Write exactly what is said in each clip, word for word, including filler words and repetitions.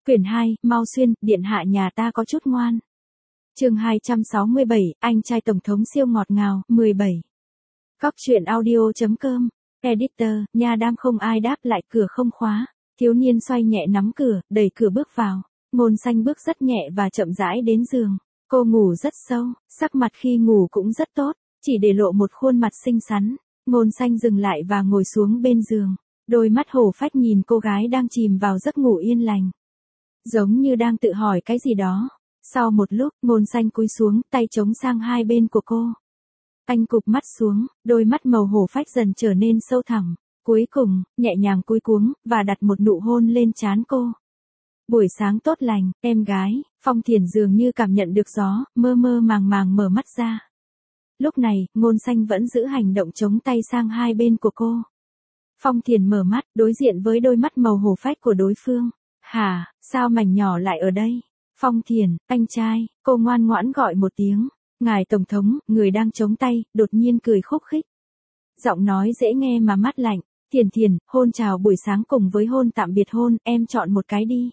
Quyển hai, Mau Xuyên, điện hạ nhà ta có chút ngoan. Chương hai trăm sáu mươi bảy, anh trai tổng thống siêu ngọt ngào, mười bảy. Góc truyện audio.com, editor, nhà đam không ai đáp lại, cửa không khóa. Thiếu niên xoay nhẹ nắm cửa, đẩy cửa bước vào. Ngôn Xanh bước rất nhẹ và chậm rãi đến giường. Cô ngủ rất sâu, sắc mặt khi ngủ cũng rất tốt, chỉ để lộ một khuôn mặt xinh xắn. Ngôn Xanh dừng lại và ngồi xuống bên giường. Đôi mắt hổ phách nhìn cô gái đang chìm vào giấc ngủ yên lành. Giống như đang tự hỏi cái gì đó. Sau một lúc, Ngôn Xanh cúi xuống, tay chống sang hai bên của cô. Anh cụp mắt xuống, đôi mắt màu hổ phách dần trở nên sâu thẳm. Cuối cùng, nhẹ nhàng cúi cuống, và đặt một nụ hôn lên trán cô. Buổi sáng tốt lành, em gái. Phong Thiền dường như cảm nhận được gió, mơ mơ màng màng mở mắt ra. Lúc này, Ngôn Xanh vẫn giữ hành động chống tay sang hai bên của cô. Phong Thiền mở mắt, đối diện với đôi mắt màu hổ phách của đối phương. Hả, sao mảnh nhỏ lại ở đây? Phong Thiền, anh trai, cô ngoan ngoãn gọi một tiếng. Ngài Tổng thống, người đang chống tay, đột nhiên cười khúc khích. Giọng nói dễ nghe mà mát lạnh. Thiền Thiền, hôn chào buổi sáng cùng với hôn tạm biệt hôn, em chọn một cái đi.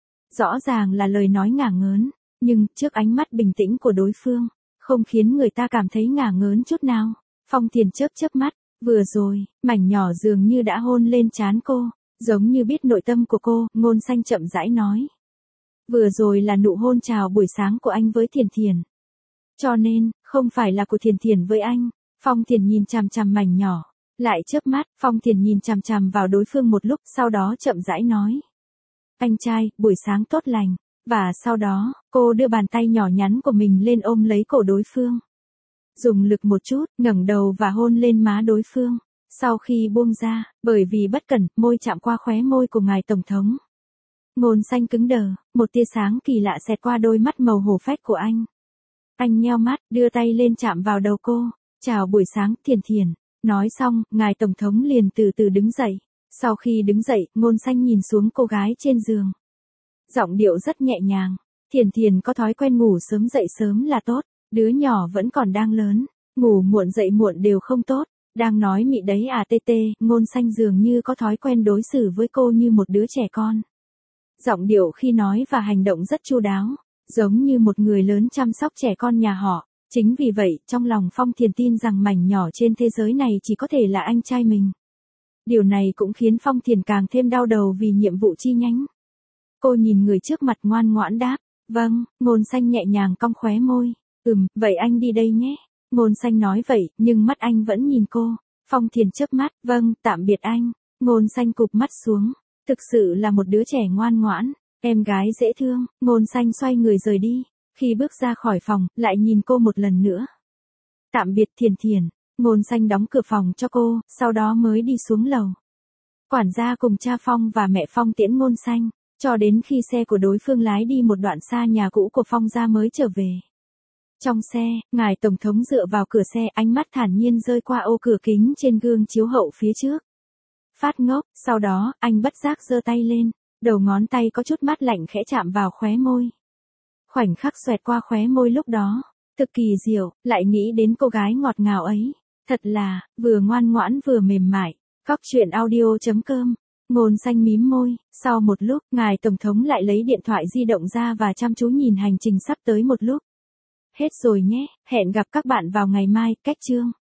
Rõ ràng là lời nói ngả ngớn, nhưng trước ánh mắt bình tĩnh của đối phương, không khiến người ta cảm thấy ngả ngớn chút nào. Phong Thiền chớp chớp mắt, vừa rồi, mảnh nhỏ dường như đã hôn lên trán cô, giống như biết nội tâm của cô. Ngôn Xanh chậm rãi nói. Vừa rồi là nụ hôn chào buổi sáng của anh với Thiền Thiền. Cho nên, không phải là của Thiền Thiền với anh. Phong Thiền nhìn chằm chằm mảnh nhỏ, lại chớp mắt. Phong Thiền nhìn chằm chằm vào đối phương một lúc, sau đó chậm rãi nói. Anh trai, buổi sáng tốt lành. Và sau đó, cô đưa bàn tay nhỏ nhắn của mình lên ôm lấy cổ đối phương. Dùng lực một chút, ngẩng đầu và hôn lên má đối phương. Sau khi buông ra, bởi vì bất cẩn, môi chạm qua khóe môi của ngài Tổng thống. Ngôn Xanh cứng đờ, một tia sáng kỳ lạ xẹt qua đôi mắt màu hổ phách của anh. Anh nheo mắt, đưa tay lên chạm vào đầu cô. Chào buổi sáng, Thiền Thiền. Nói xong, ngài Tổng thống liền từ từ đứng dậy. Sau khi đứng dậy, Ngôn Xanh nhìn xuống cô gái trên giường. Giọng điệu rất nhẹ nhàng. Thiền Thiền có thói quen ngủ sớm dậy sớm là tốt. Đứa nhỏ vẫn còn đang lớn. Ngủ muộn dậy muộn đều không tốt. Đang nói mị đấy à tê tê. Ngôn Xanh dường như có thói quen đối xử với cô như một đứa trẻ con. Giọng điệu khi nói và hành động rất chu đáo. Giống như một người lớn chăm sóc trẻ con nhà họ. Chính vì vậy, trong lòng Phong Thiền tin rằng mảnh nhỏ trên thế giới này chỉ có thể là anh trai mình. Điều này cũng khiến Phong Thiền càng thêm đau đầu vì nhiệm vụ chi nhánh. Cô nhìn người trước mặt ngoan ngoãn đáp. Vâng. Ngôn Xanh nhẹ nhàng cong khóe môi. Ừm, vậy anh đi đây nhé. Ngôn Xanh nói vậy, nhưng mắt anh vẫn nhìn cô. Phong Thiền chớp mắt. Vâng, tạm biệt anh. Ngôn Xanh cụp mắt xuống. Thực sự là một đứa trẻ ngoan ngoãn. Em gái dễ thương. Ngôn Xanh xoay người rời đi. Khi bước ra khỏi phòng, lại nhìn cô một lần nữa. Tạm biệt Thiền Thiền. Ngôn Xanh đóng cửa phòng cho cô, sau đó mới đi xuống lầu. Quản gia cùng cha Phong và mẹ Phong tiễn Ngôn Xanh, cho đến khi xe của đối phương lái đi một đoạn xa nhà cũ của Phong ra mới trở về. Trong xe, ngài Tổng thống dựa vào cửa xe, ánh mắt thản nhiên rơi qua ô cửa kính trên gương chiếu hậu phía trước. Phát ngốc, sau đó, anh bất giác giơ tay lên, đầu ngón tay có chút mát lạnh khẽ chạm vào khóe môi. Khoảnh khắc xoẹt qua khóe môi lúc đó, thực kỳ diệu, lại nghĩ đến cô gái ngọt ngào ấy. Thật là, vừa ngoan ngoãn vừa mềm mại. Góc truyện audio.com. Ngôn Xanh mím môi. Sau một lúc, ngài Tổng thống lại lấy điện thoại di động ra và chăm chú nhìn hành trình sắp tới một lúc. Hết rồi nhé, hẹn gặp các bạn vào ngày mai, cách chương.